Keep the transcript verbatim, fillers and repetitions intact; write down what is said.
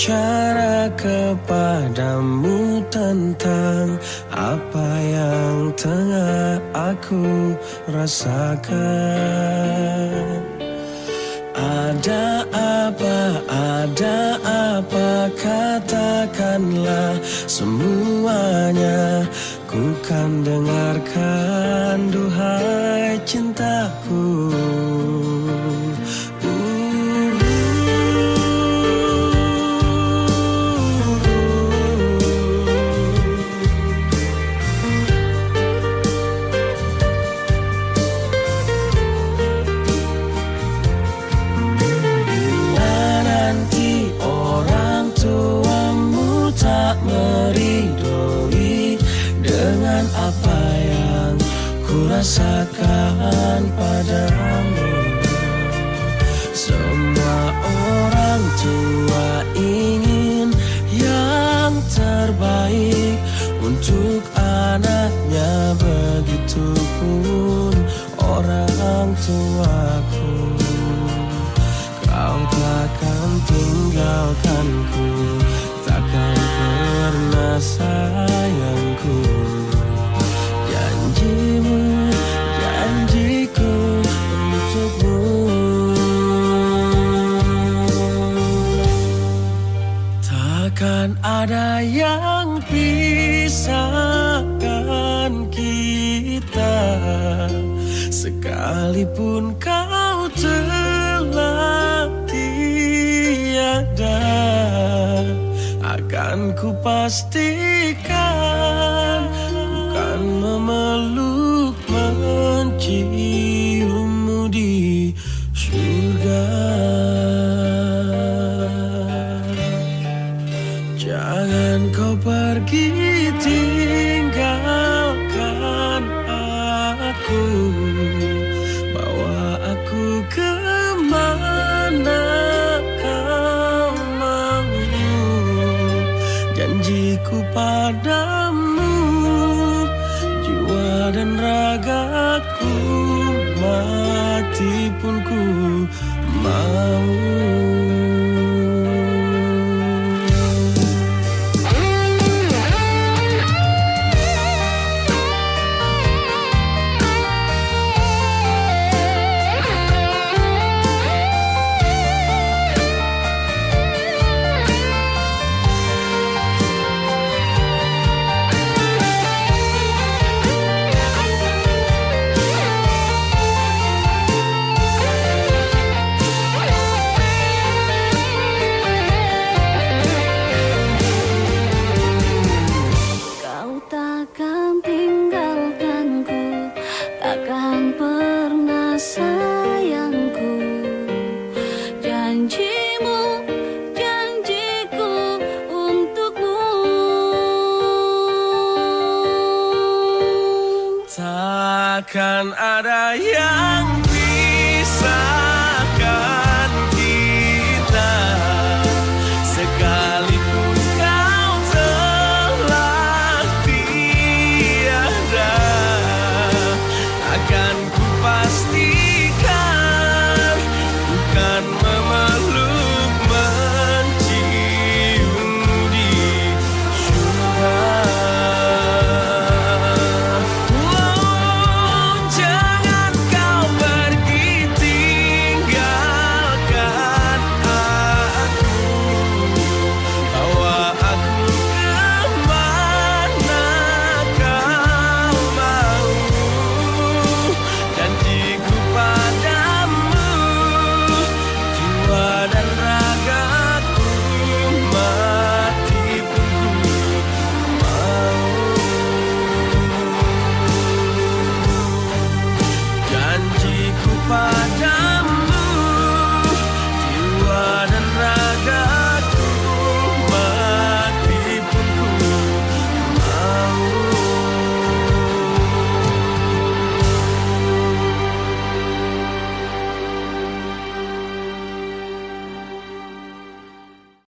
bicara kepadamu tentang apa yang tengah aku rasakan. Ada apa, ada apa, katakanlah semuanya. Ku kan dengarkan, duhai cintaku. Meridoi dengan apa yang ku rasakan padamu. Semua orang tua ingin yang terbaik untuk anaknya, begitupun orang tuaku. Kau takkan tinggalkanku, takkan pernah sayangku. Janjimu, janjiku untukmu. Takkan ada yang pisahkan kita, sekalipun kau telah tiada. Akan ku pastikan, ku kan memeluk, menciummu di surga. Jangan kau pergi tinggalkan aku, bawa aku kemana kau mau. Janjiku padamu, jiwa dan ragaku, mati pun ku mau. Takkan ada yang